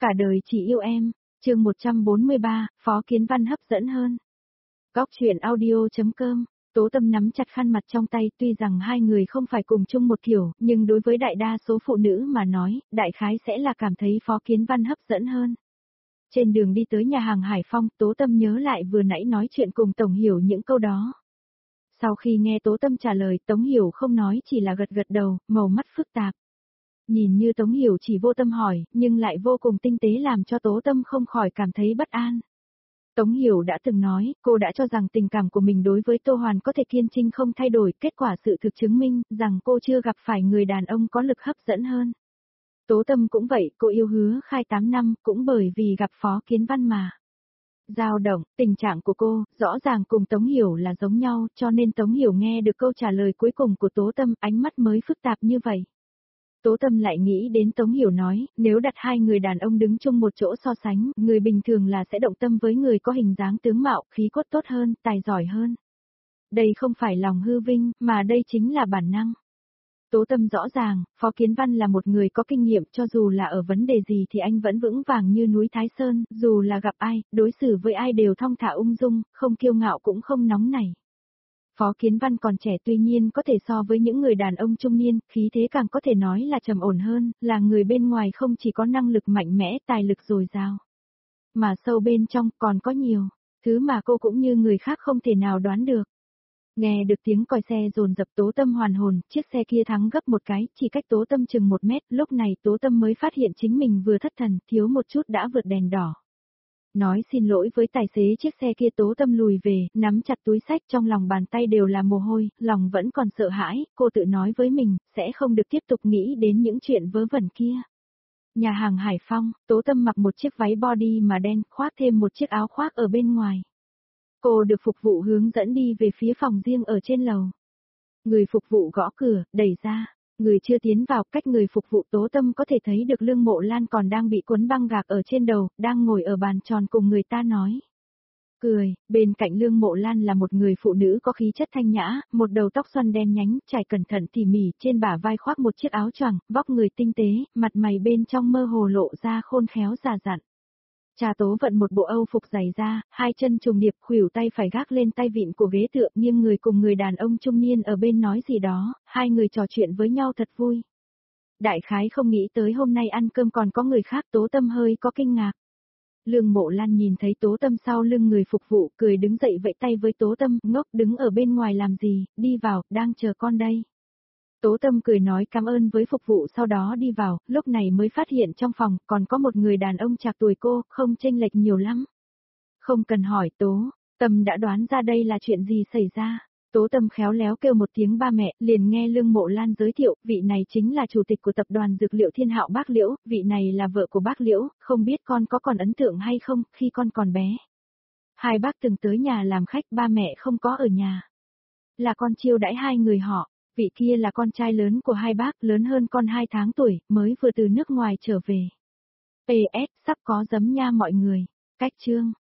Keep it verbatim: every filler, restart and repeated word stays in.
Cả đời chỉ yêu em, chương một trăm bốn mươi ba, Phó Kiến Văn hấp dẫn hơn. Góc truyện audio.com, Tố Tâm nắm chặt khăn mặt trong tay, tuy rằng hai người không phải cùng chung một kiểu, nhưng đối với đại đa số phụ nữ mà nói, đại khái sẽ là cảm thấy Phó Kiến Văn hấp dẫn hơn. Trên đường đi tới nhà hàng Hải Phong, Tố Tâm nhớ lại vừa nãy nói chuyện cùng Tổng Hiểu những câu đó. Sau khi nghe Tố Tâm trả lời, Tống Hiểu không nói chỉ là gật gật đầu, màu mắt phức tạp. Nhìn như Tống Hiểu chỉ vô tâm hỏi, nhưng lại vô cùng tinh tế làm cho Tố Tâm không khỏi cảm thấy bất an. Tống Hiểu đã từng nói, cô đã cho rằng tình cảm của mình đối với Tô Hoàn có thể kiên trinh không thay đổi, kết quả sự thực chứng minh rằng cô chưa gặp phải người đàn ông có lực hấp dẫn hơn. Tố Tâm cũng vậy, cô yêu Hứa Khai tám năm, cũng bởi vì gặp Phó Kiến Văn mà. Dao động, tình trạng của cô, rõ ràng cùng Tống Hiểu là giống nhau, cho nên Tống Hiểu nghe được câu trả lời cuối cùng của Tố Tâm, ánh mắt mới phức tạp như vậy. Tố Tâm lại nghĩ đến Tống Hiểu nói, nếu đặt hai người đàn ông đứng chung một chỗ so sánh, người bình thường là sẽ động tâm với người có hình dáng tướng mạo, khí cốt tốt hơn, tài giỏi hơn. Đây không phải lòng hư vinh, mà đây chính là bản năng. Tố Tâm rõ ràng, Phó Kiến Văn là một người có kinh nghiệm, cho dù là ở vấn đề gì thì anh vẫn vững vàng như núi Thái Sơn, dù là gặp ai, đối xử với ai đều thong thả ung dung, không kiêu ngạo cũng không nóng nảy. Phó Kiến Văn còn trẻ tuy nhiên có thể so với những người đàn ông trung niên, khí thế càng có thể nói là trầm ổn hơn, là người bên ngoài không chỉ có năng lực mạnh mẽ, tài lực dồi dào, mà sâu bên trong còn có nhiều thứ mà cô cũng như người khác không thể nào đoán được. Nghe được tiếng còi xe dồn dập, Tố Tâm hoàn hồn, chiếc xe kia thắng gấp một cái, chỉ cách Tố Tâm chừng một mét, lúc này Tố Tâm mới phát hiện chính mình vừa thất thần, thiếu một chút đã vượt đèn đỏ. Nói xin lỗi với tài xế chiếc xe kia, Tố Tâm lùi về, nắm chặt túi xách, trong lòng bàn tay đều là mồ hôi, lòng vẫn còn sợ hãi, cô tự nói với mình, sẽ không được tiếp tục nghĩ đến những chuyện vớ vẩn kia. Nhà hàng Hải Phong, Tố Tâm mặc một chiếc váy body mà đen, khoác thêm một chiếc áo khoác ở bên ngoài. Cô được phục vụ hướng dẫn đi về phía phòng riêng ở trên lầu. Người phục vụ gõ cửa, đẩy ra. Người chưa tiến vào, cách người phục vụ Tố Tâm có thể thấy được Lương Mộ Lan còn đang bị cuốn băng gạc ở trên đầu, đang ngồi ở bàn tròn cùng người ta nói. Cười, bên cạnh Lương Mộ Lan là một người phụ nữ có khí chất thanh nhã, một đầu tóc xoăn đen nhánh, trải cẩn thận tỉ mỉ, trên bả vai khoác một chiếc áo choàng, vóc người tinh tế, mặt mày bên trong mơ hồ lộ ra khôn khéo già dặn. Trà Tố vận một bộ Âu phục dày da, hai chân trùng điệp, khuỷu tay phải gác lên tay vịn của ghế tựa, nghiêng người cùng người đàn ông trung niên ở bên nói gì đó, hai người trò chuyện với nhau thật vui. Đại khái không nghĩ tới hôm nay ăn cơm còn có người khác, Tố Tâm hơi có kinh ngạc. Lương Mộ Lan nhìn thấy Tố Tâm sau lưng người phục vụ, cười đứng dậy vẫy tay với Tố Tâm, ngốc đứng ở bên ngoài làm gì, đi vào, đang chờ con đây. Tố Tâm cười nói cảm ơn với phục vụ, sau đó đi vào, lúc này mới phát hiện trong phòng còn có một người đàn ông trạc tuổi cô, không chênh lệch nhiều lắm. Không cần hỏi, Tố Tâm đã đoán ra đây là chuyện gì xảy ra. Tố Tâm khéo léo kêu một tiếng ba mẹ, liền nghe Lương Mộ Lan giới thiệu, vị này chính là chủ tịch của tập đoàn Dược liệu Thiên Hạo bác Liễu, vị này là vợ của bác Liễu, không biết con có còn ấn tượng hay không, khi con còn bé. Hai bác từng tới nhà làm khách, ba mẹ không có ở nhà. Là con chiêu đãi hai người họ. Vị kia là con trai lớn của hai bác, lớn hơn con hai tháng tuổi, mới vừa từ nước ngoài trở về. pê ét, sắp có giấm nha mọi người. Cách chương.